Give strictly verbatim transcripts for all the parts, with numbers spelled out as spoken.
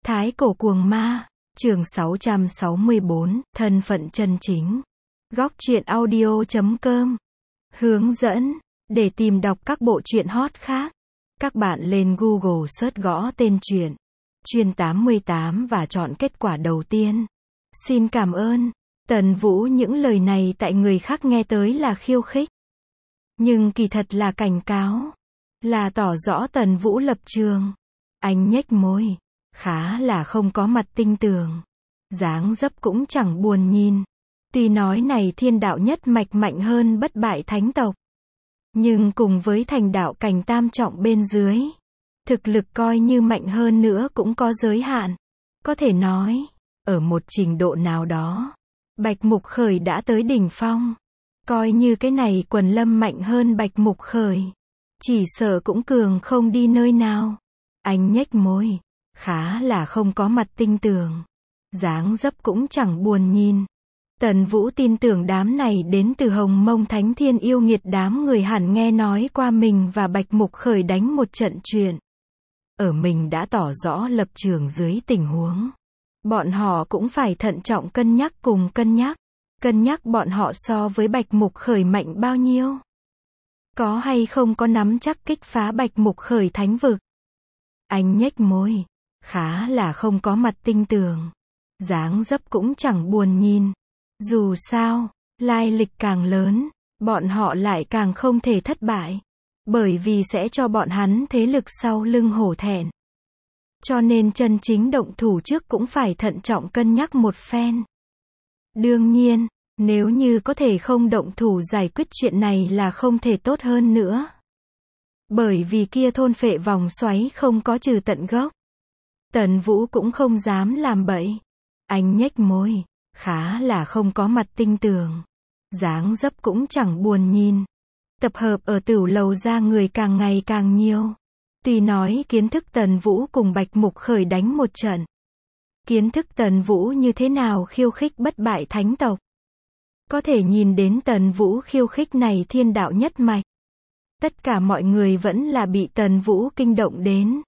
Thái cổ cuồng ma, chương sáu trăm sáu mươi bốn, thân phận chân chính. Góc truyện audio chấm com. Hướng dẫn, để tìm đọc các bộ truyện hot khác, các bạn lên Google search gõ tên truyện Chuyên tám mươi tám và chọn kết quả đầu tiên. Xin cảm ơn. Tần Vũ những lời này tại người khác nghe tới là khiêu khích, nhưng kỳ thật là cảnh cáo, là tỏ rõ Tần Vũ lập trường. Anh nhếch môi, khá là không có mặt tinh tường, dáng dấp cũng chẳng buồn nhìn. Tuy nói này thiên đạo nhất mạch mạnh hơn bất bại thánh tộc, nhưng cùng với thành đạo cảnh tam trọng bên dưới, thực lực coi như mạnh hơn nữa cũng có giới hạn. Có thể nói, ở một trình độ nào đó, Bạch Mục Khởi đã tới đỉnh phong. Coi như cái này Quần Lâm mạnh hơn Bạch Mục Khởi, chỉ sợ cũng cường không đi nơi nào. Anh nhếch môi, khá là không có mặt tinh tường, dáng dấp cũng chẳng buồn nhìn. Tần Vũ tin tưởng đám này đến từ Hồng Mông Thánh Thiên yêu nghiệt đám người hẳn nghe nói qua mình và Bạch Mục Khởi đánh một trận chuyện. Ở mình đã tỏ rõ lập trường dưới tình huống, bọn họ cũng phải thận trọng cân nhắc cùng cân nhắc. Cân nhắc bọn họ so với Bạch Mục Khởi mạnh bao nhiêu, có hay không có nắm chắc kích phá Bạch Mục Khởi thánh vực. Anh nhếch môi, khá là không có mặt tinh tường, dáng dấp cũng chẳng buồn nhìn. Dù sao, lai lịch càng lớn, bọn họ lại càng không thể thất bại, bởi vì sẽ cho bọn hắn thế lực sau lưng hổ thẹn. Cho nên chân chính động thủ trước cũng phải thận trọng cân nhắc một phen. Đương nhiên, nếu như có thể không động thủ giải quyết chuyện này là không thể tốt hơn nữa. Bởi vì kia thôn phệ vòng xoáy không có trừ tận gốc. Tần Vũ cũng không dám làm bậy. Anh nhếch môi, khá là không có mặt tinh tường, dáng dấp cũng chẳng buồn nhìn. Tập hợp ở Tửu Lầu ra người càng ngày càng nhiều. Tuy nói kiến thức Tần Vũ cùng Bạch Mục Khởi đánh một trận, kiến thức Tần Vũ như thế nào khiêu khích bất bại thánh tộc, có thể nhìn đến Tần Vũ khiêu khích này thiên đạo nhất mạch. Tất cả mọi người vẫn là bị Tần Vũ kinh động đến.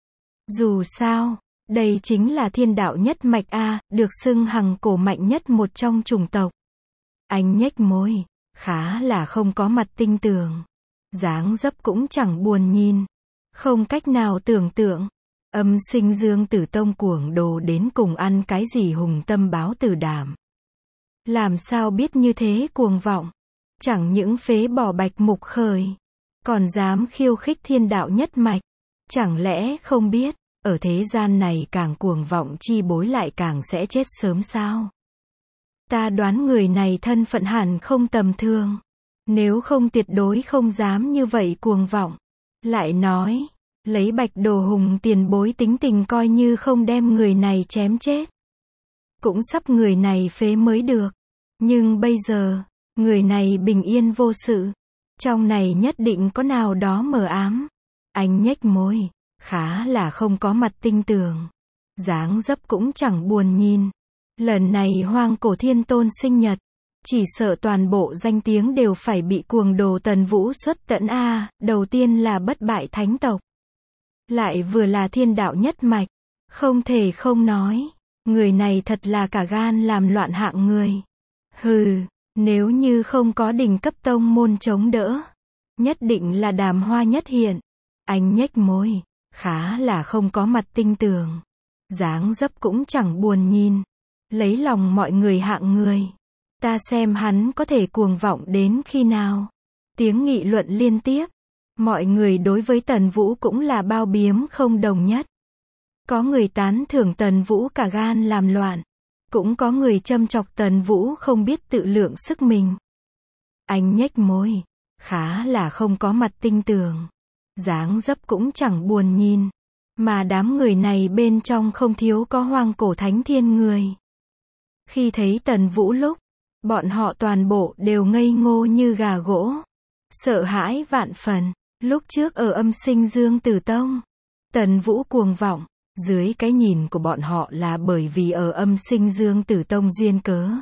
Dù sao, đây chính là thiên đạo nhất mạch A, được xưng hằng cổ mạnh nhất một trong chủng tộc. Anh nhếch môi, khá là không có mặt tinh tường, dáng dấp cũng chẳng buồn nhìn. Không cách nào tưởng tượng, Âm Sinh Dương Tử Tông cuồng đồ đến cùng ăn cái gì hùng tâm báo tử đảm. Làm sao biết như thế cuồng vọng, chẳng những phế bỏ Bạch Mục Khởi, còn dám khiêu khích thiên đạo nhất mạch. Chẳng lẽ không biết, ở thế gian này càng cuồng vọng chi bối lại càng sẽ chết sớm sao? Ta đoán người này thân phận hẳn không tầm thường, nếu không tuyệt đối không dám như vậy cuồng vọng. Lại nói, lấy Bạch Đồ Hùng tiền bối tính tình coi như không đem người này chém chết, cũng sắp người này phế mới được. Nhưng bây giờ, người này bình yên vô sự, trong này nhất định có nào đó mờ ám. Anh nhếch môi, khá là không có mặt tinh tường, dáng dấp cũng chẳng buồn nhìn. Lần này Hoang Cổ Thiên Tôn sinh nhật, chỉ sợ toàn bộ danh tiếng đều phải bị cuồng đồ Tần Vũ xuất tận A. Đầu tiên là bất bại thánh tộc, lại vừa là thiên đạo nhất mạch. Không thể không nói, người này thật là cả gan làm loạn hạng người. Hừ, nếu như không có đỉnh cấp tông môn chống đỡ, nhất định là đàm hoa nhất hiện. Anh nhếch môi, khá là không có mặt tinh tường, dáng dấp cũng chẳng buồn nhìn. Lấy lòng mọi người hạng người, ta xem hắn có thể cuồng vọng đến khi nào. Tiếng nghị luận liên tiếp, mọi người đối với Tần Vũ cũng là bao biếm không đồng nhất. Có người tán thưởng Tần Vũ cả gan làm loạn, cũng có người châm chọc Tần Vũ không biết tự lượng sức mình. Anh nhếch môi, khá là không có mặt tinh tường, dáng dấp cũng chẳng buồn nhìn. Mà đám người này bên trong không thiếu có Hoang Cổ Thánh Thiên người. Khi thấy Tần Vũ lúc, bọn họ toàn bộ đều ngây ngô như gà gỗ, sợ hãi vạn phần. Lúc trước ở Âm Sinh Dương Tử Tông, Tần Vũ cuồng vọng, dưới cái nhìn của bọn họ là bởi vì ở Âm Sinh Dương Tử Tông duyên cớ.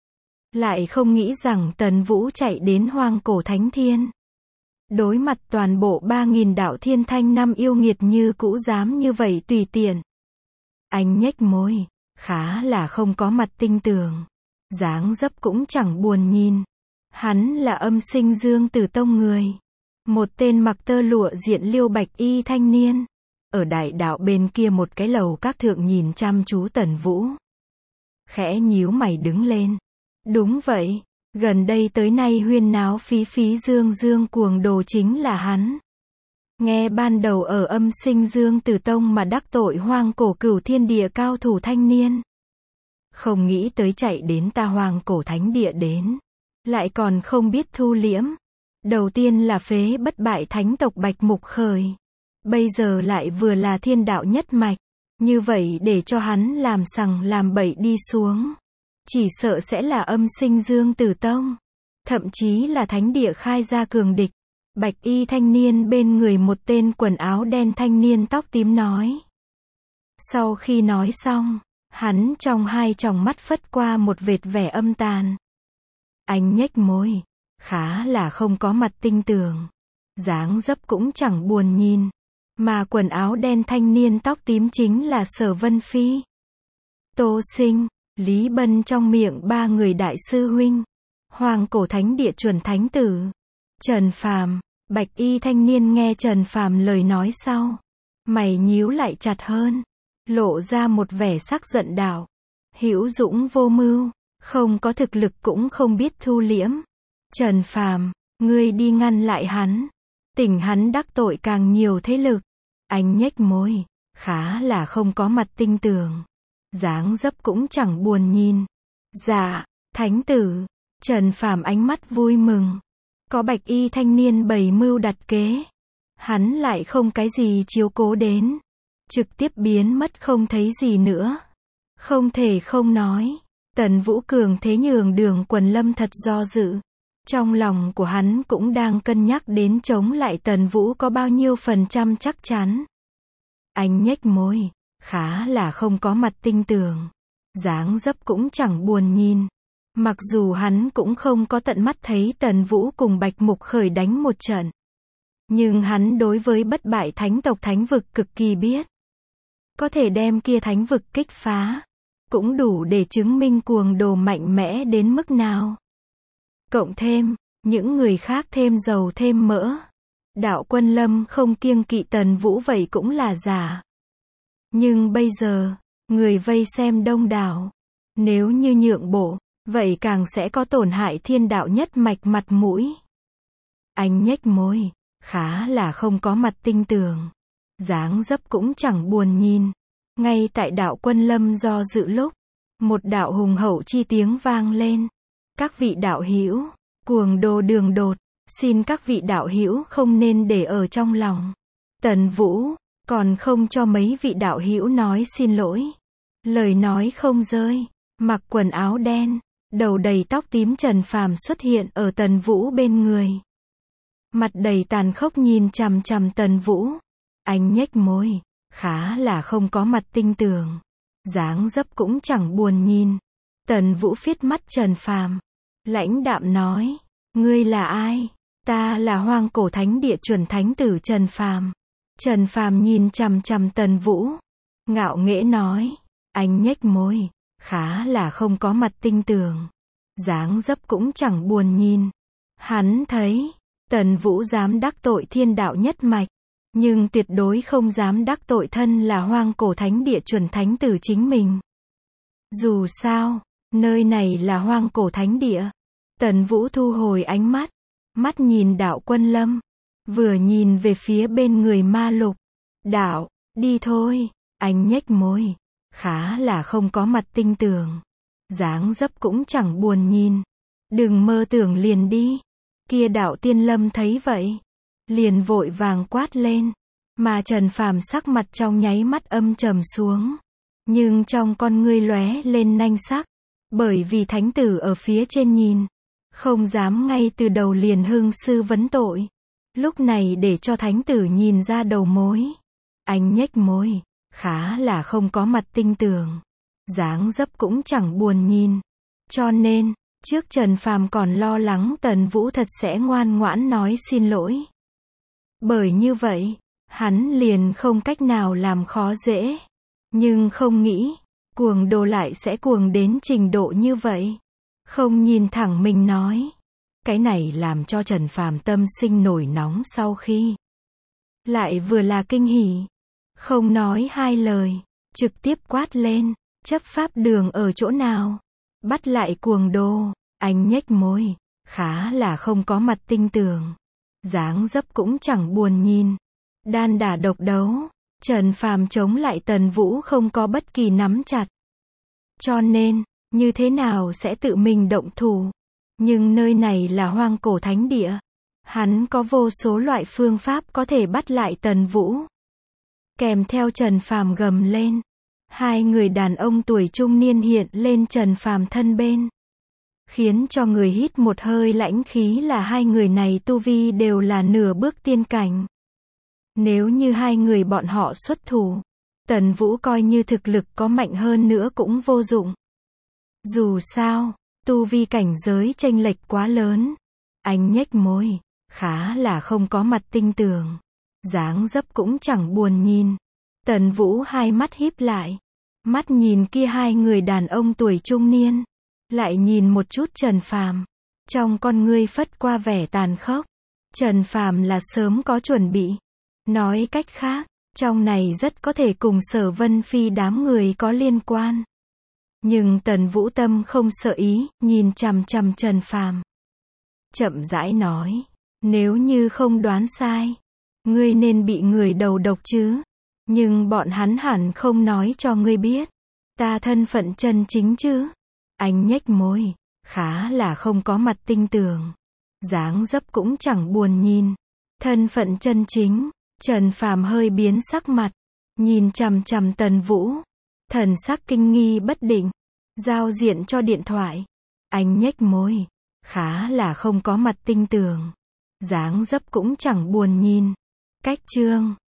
Lại không nghĩ rằng Tần Vũ chạy đến Hoang Cổ Thánh Thiên, đối mặt toàn bộ ba nghìn đạo thiên thanh năm yêu nghiệt như cũ dám như vậy tùy tiện. Anh nhếch môi, khá là không có mặt tinh tường. Dáng dấp cũng chẳng buồn nhìn. Hắn là Âm Sinh Dương Tử Tông người. Một tên mặc tơ lụa diện liêu bạch y thanh niên. Ở đại đạo bên kia một cái lầu các thượng nhìn chăm chú Tần Vũ. Khẽ nhíu mày đứng lên. Đúng vậy, gần đây tới nay huyên náo phí phí dương dương cuồng đồ chính là hắn. Nghe ban đầu ở Âm Sinh Dương Tử Tông mà đắc tội hoang cổ cửu thiên địa cao thủ thanh niên. Không nghĩ tới chạy đến ta hoang cổ thánh địa đến. Lại còn không biết thu liễm. Đầu tiên là phế bất bại thánh tộc Bạch Mục Khởi. Bây giờ lại vừa là thiên đạo nhất mạch. Như vậy để cho hắn làm sằng làm bậy đi xuống. Chỉ sợ sẽ là Âm Sinh Dương Tử Tông. Thậm chí là thánh địa khai ra cường địch. Bạch y thanh niên bên người một tên quần áo đen thanh niên tóc tím nói. Sau khi nói xong, hắn trong hai tròng mắt phất qua một vệt vẻ âm tàn. Anh nhếch môi, khá là không có mặt tinh tường. Dáng dấp cũng chẳng buồn nhìn. Mà quần áo đen thanh niên tóc tím chính là Sở Vân Phi. Tô Sinh, Lý Bân trong miệng ba người đại sư huynh. Hoàng cổ thánh địa chuẩn thánh tử. Trần Phàm, bạch y thanh niên nghe Trần Phàm lời nói sau. Mày nhíu lại chặt hơn. Lộ ra một vẻ sắc giận đạo. Hữu dũng vô mưu. Không có thực lực cũng không biết thu liễm. Trần Phàm, ngươi đi ngăn lại hắn. Tỉnh hắn đắc tội càng nhiều thế lực. Anh nhếch môi, khá là không có mặt tinh tường. Dáng dấp cũng chẳng buồn nhìn. Dạ, thánh tử. Trần Phàm ánh mắt vui mừng. Có bạch y thanh niên bày mưu đặt kế. Hắn lại không cái gì chiếu cố đến. Trực tiếp biến mất không thấy gì nữa. Không thể không nói. Tần Vũ cường thế nhường Đường Quần Lâm thật do dự. Trong lòng của hắn cũng đang cân nhắc đến chống lại Tần Vũ có bao nhiêu phần trăm chắc chắn. Anh nhếch môi, khá là không có mặt tinh tường. Dáng dấp cũng chẳng buồn nhìn. Mặc dù hắn cũng không có tận mắt thấy Tần Vũ cùng Bạch Mục Khởi đánh một trận. Nhưng hắn đối với bất bại thánh tộc thánh vực cực kỳ biết. Có thể đem kia thánh vực kích phá. Cũng đủ để chứng minh cuồng đồ mạnh mẽ đến mức nào. Cộng thêm, những người khác thêm dầu thêm mỡ. Đạo Quân Lâm không kiêng kỵ Tần Vũ vậy cũng là giả. Nhưng bây giờ, người vây xem đông đảo. Nếu như nhượng bộ, vậy càng sẽ có tổn hại thiên đạo nhất mạch mặt mũi. Anh nhếch môi, khá là không có mặt tinh tường. Dáng dấp cũng chẳng buồn nhìn. Ngay tại đạo Quân Lâm do dự lúc, một đạo hùng hậu chi tiếng vang lên. Các vị đạo hữu, cuồng đồ đường đột, xin các vị đạo hữu không nên để ở trong lòng. Tần Vũ, còn không cho mấy vị đạo hữu nói xin lỗi. Lời nói không rơi, mặc quần áo đen, đầu đầy tóc tím Trần Phàm xuất hiện ở Tần Vũ bên người. Mặt đầy tàn khốc nhìn chằm chằm Tần Vũ. Anh nhếch môi, khá là không có mặt tinh tường. Dáng dấp cũng chẳng buồn nhìn. Tần Vũ phiết mắt Trần Phàm, lãnh đạm nói, ngươi là ai? Ta là hoang cổ thánh địa chuẩn thánh tử Trần Phàm. Trần Phàm nhìn chằm chằm Tần Vũ, ngạo nghễ nói, anh nhếch môi, khá là không có mặt tinh tường. Dáng dấp cũng chẳng buồn nhìn. Hắn thấy, Tần Vũ dám đắc tội thiên đạo nhất mạch, nhưng tuyệt đối không dám đắc tội thân là hoang cổ thánh địa chuẩn thánh tử chính mình. Dù sao, nơi này là hoang cổ thánh địa. Tần Vũ thu hồi ánh mắt, mắt nhìn đạo Quân Lâm, vừa nhìn về phía bên người Ma Lục. Đạo, đi thôi. Anh nhếch môi, khá là không có mặt tinh tường. Dáng dấp cũng chẳng buồn nhìn. Đừng mơ tưởng liền đi. Kia đạo Tiên Lâm thấy vậy, liền vội vàng quát lên. Mà Trần Phàm sắc mặt trong nháy mắt âm trầm xuống. Nhưng trong con ngươi lóe lên nanh sắc. Bởi vì thánh tử ở phía trên nhìn. Không dám ngay từ đầu liền hưng sư vấn tội. Lúc này để cho thánh tử nhìn ra đầu mối. Anh nhếch môi, khá là không có mặt tinh tường. Dáng dấp cũng chẳng buồn nhìn. Cho nên, trước Trần Phàm còn lo lắng Tần Vũ thật sẽ ngoan ngoãn nói xin lỗi. Bởi như vậy, hắn liền không cách nào làm khó dễ. Nhưng không nghĩ, cuồng đồ lại sẽ cuồng đến trình độ như vậy. Không nhìn thẳng mình nói. Cái này làm cho Trần Phàm tâm sinh nổi nóng sau khi. Lại vừa là kinh hỉ. Không nói hai lời. Trực tiếp quát lên. Chấp pháp đường ở chỗ nào? Bắt lại cuồng đồ. Anh nhếch môi. Khá là không có mặt tinh tường. Dáng dấp cũng chẳng buồn nhìn. Đan đả độc đấu. Trần Phàm chống lại Tần Vũ không có bất kỳ nắm chặt. Cho nên, như thế nào sẽ tự mình động thủ. Nhưng nơi này là hoang cổ thánh địa. Hắn có vô số loại phương pháp có thể bắt lại Tần Vũ. Kèm theo Trần Phàm gầm lên. Hai người đàn ông tuổi trung niên hiện lên Trần Phàm thân bên. Khiến cho người hít một hơi lãnh khí là hai người này tu vi đều là nửa bước tiên cảnh. Nếu như hai người bọn họ xuất thủ, Tần Vũ coi như thực lực có mạnh hơn nữa cũng vô dụng. Dù sao, tu vi cảnh giới chênh lệch quá lớn. Anh nhếch môi, khá là không có mặt tinh tường. Dáng dấp cũng chẳng buồn nhìn. Tần Vũ hai mắt híp lại. Mắt nhìn kia hai người đàn ông tuổi trung niên. Lại nhìn một chút Trần Phàm. Trong con ngươi phất qua vẻ tàn khốc. Trần Phàm là sớm có chuẩn bị. Nói cách khác, trong này rất có thể cùng Sở Vân Phi đám người có liên quan. Nhưng Tần Vũ tâm không sợ ý, nhìn chằm chằm Trần Phàm. Chậm rãi nói, nếu như không đoán sai, ngươi nên bị người đầu độc chứ. Nhưng bọn hắn hẳn không nói cho ngươi biết. Ta thân phận chân chính chứ. Anh nhếch môi, khá là không có mặt tinh tường. Dáng dấp cũng chẳng buồn nhìn. Thân phận chân chính. Trần Phàm hơi biến sắc mặt. Nhìn chằm chằm Tần Vũ. Thần sắc kinh nghi bất định. Giao diện cho điện thoại. Anh nhếch môi. Khá là không có mặt tinh tường. Dáng dấp cũng chẳng buồn nhìn. Cách chương